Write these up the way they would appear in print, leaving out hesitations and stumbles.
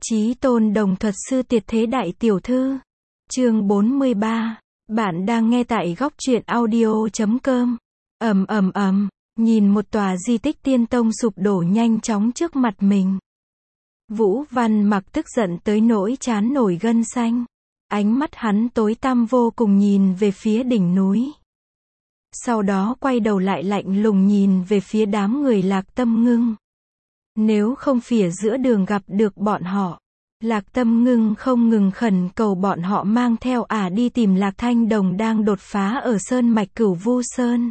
Chí tôn đồng thuật sư tuyệt thế đại tiểu thư. Chương 43. Bạn đang nghe tại góc truyện audio.com. Nhìn một tòa di tích tiên tông sụp đổ nhanh chóng trước mặt mình. Vũ Văn Mặc tức giận tới nỗi trán nổi gân xanh. Ánh mắt hắn tối tăm vô cùng nhìn về phía đỉnh núi. Sau đó quay đầu lại lạnh lùng nhìn về phía đám người Lạc Tâm Ngưng. Nếu không phía giữa đường gặp được bọn họ, Lạc Tâm Ngưng không ngừng khẩn cầu bọn họ mang theo đi tìm Lạc Thanh Đồng đang đột phá ở sơn mạch Cửu Vu Sơn.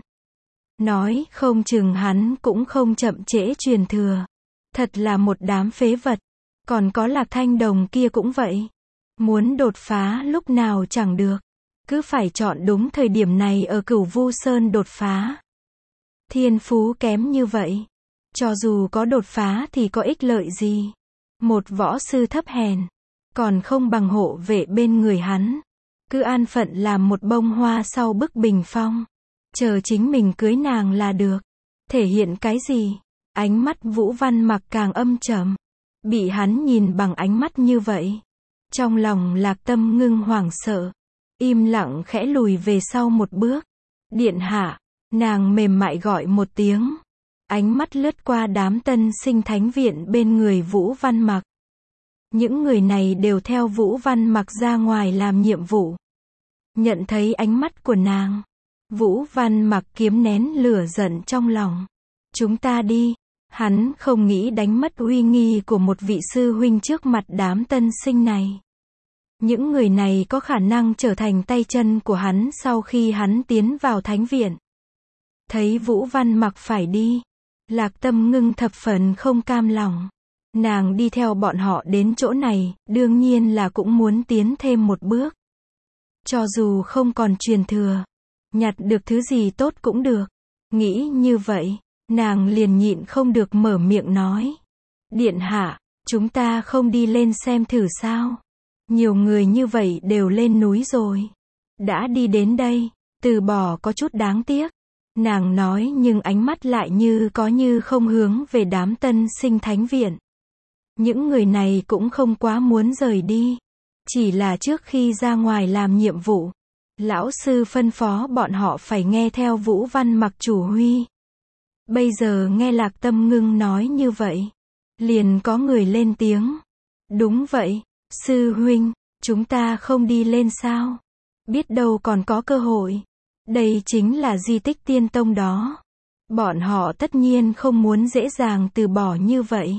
Nói không chừng hắn cũng không chậm trễ truyền thừa. Thật là một đám phế vật. Còn có Lạc Thanh Đồng kia cũng vậy. Muốn đột phá lúc nào chẳng được. Cứ phải chọn đúng thời điểm này ở Cửu Vu Sơn đột phá. Thiên phú kém như vậy. Cho dù có đột phá thì có ích lợi gì. Một võ sư thấp hèn. Còn không bằng hộ vệ bên người hắn. Cứ an phận làm một bông hoa sau bức bình phong. Chờ chính mình cưới nàng là được. Thể hiện cái gì? Ánh mắt Vũ Văn Mặc càng âm trầm. Bị hắn nhìn bằng ánh mắt như vậy. Trong lòng Lạc Tâm Ngưng hoảng sợ. Im lặng khẽ lùi về sau một bước. Điện hạ. Nàng mềm mại gọi một tiếng. Ánh mắt lướt qua đám tân sinh thánh viện bên người Vũ Văn Mặc. Những người này đều theo Vũ Văn Mặc ra ngoài làm nhiệm vụ. Nhận thấy ánh mắt của nàng, Vũ Văn Mặc kiềm nén lửa giận trong lòng. Chúng ta đi. Hắn không nghĩ đánh mất uy nghi của một vị sư huynh trước mặt đám tân sinh này. Những người này có khả năng trở thành tay chân của hắn sau khi hắn tiến vào thánh viện. Thấy Vũ Văn Mặc phải đi, Lạc Tâm Ngưng thập phần không cam lòng. Nàng đi theo bọn họ đến chỗ này, đương nhiên là cũng muốn tiến thêm một bước. Cho dù không còn truyền thừa, nhặt được thứ gì tốt cũng được. Nghĩ như vậy, nàng liền nhịn không được mở miệng nói. Điện hạ, chúng ta không đi lên xem thử sao? Nhiều người như vậy đều lên núi rồi. Đã đi đến đây, từ bỏ có chút đáng tiếc. Nàng nói nhưng ánh mắt lại như có như không hướng về đám tân sinh thánh viện. Những người này cũng không quá muốn rời đi. Chỉ là trước khi ra ngoài làm nhiệm vụ, lão sư phân phó bọn họ phải nghe theo Vũ Văn Mặc chủ huy. Bây giờ nghe Lạc Tâm Ngưng nói như vậy, liền có người lên tiếng. Đúng vậy, sư huynh, chúng ta không đi lên sao? Biết đâu còn có cơ hội. Đây chính là di tích tiên tông đó. Bọn họ tất nhiên không muốn dễ dàng từ bỏ như vậy.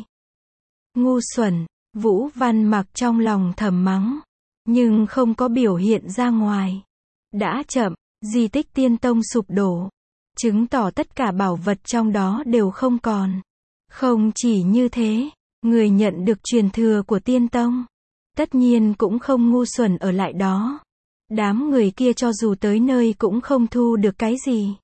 Ngu xuẩn, Vũ Văn Mặc trong lòng thầm mắng, nhưng không có biểu hiện ra ngoài. Đã chậm, di tích tiên tông sụp đổ, chứng tỏ tất cả bảo vật trong đó đều không còn. Không chỉ như thế, người nhận được truyền thừa của tiên tông, tất nhiên cũng không ngu xuẩn ở lại đó. Đám người kia cho dù tới nơi cũng không thu được cái gì.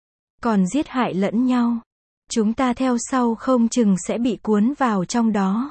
Còn giết hại lẫn nhau. Chúng ta theo sau không chừng sẽ bị cuốn vào trong đó.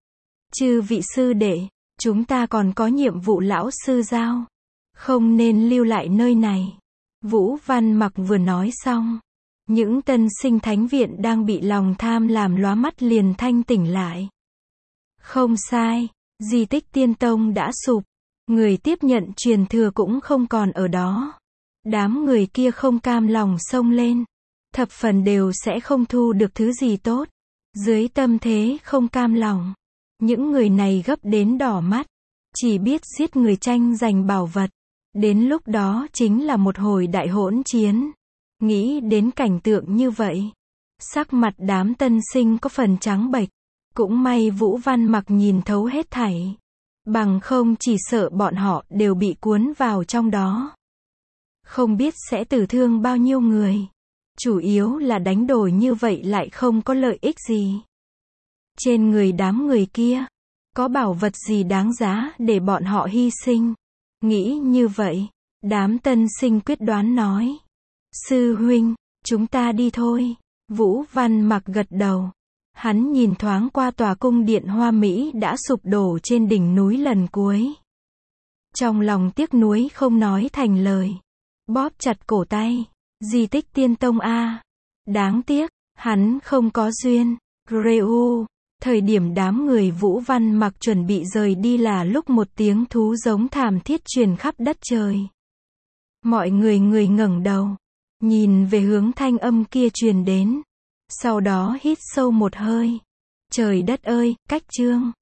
Chư vị sư đệ, chúng ta còn có nhiệm vụ lão sư giao. Không nên lưu lại nơi này. Vũ Văn Mặc vừa nói xong. Những tân sinh thánh viện đang bị lòng tham làm lóa mắt liền thanh tỉnh lại. Không sai, di tích tiên tông đã sụp. Người tiếp nhận truyền thừa cũng không còn ở đó. Đám người kia không cam lòng xông lên. Thập phần đều sẽ không thu được thứ gì tốt. Dưới tâm thế không cam lòng, những người này gấp đến đỏ mắt. Chỉ biết giết người tranh giành bảo vật. Đến lúc đó chính là một hồi đại hỗn chiến. Nghĩ đến cảnh tượng như vậy, sắc mặt đám tân sinh có phần trắng bệch. Cũng may Vũ Văn Mặc nhìn thấu hết thảy. Bằng không chỉ sợ bọn họ đều bị cuốn vào trong đó. Không biết sẽ tử thương bao nhiêu người. Chủ yếu là đánh đổi như vậy lại không có lợi ích gì. Trên người đám người kia, có bảo vật gì đáng giá để bọn họ hy sinh. Nghĩ như vậy, đám tân sinh quyết đoán nói. Sư huynh, chúng ta đi thôi. Vũ Văn Mặc gật đầu. Hắn nhìn thoáng qua tòa cung điện hoa mỹ đã sụp đổ trên đỉnh núi lần cuối. Trong lòng tiếc nuối không nói thành lời. Bóp chặt cổ tay. Di tích tiên tông a. Đáng tiếc, hắn không có duyên. Greu. Thời điểm đám người Vũ Văn Mặc chuẩn bị rời đi là lúc một tiếng thú giống thảm thiết truyền khắp đất trời. Mọi người ngẩng đầu, nhìn về hướng thanh âm kia truyền đến. Sau đó hít sâu một hơi. Trời đất ơi, cách Trương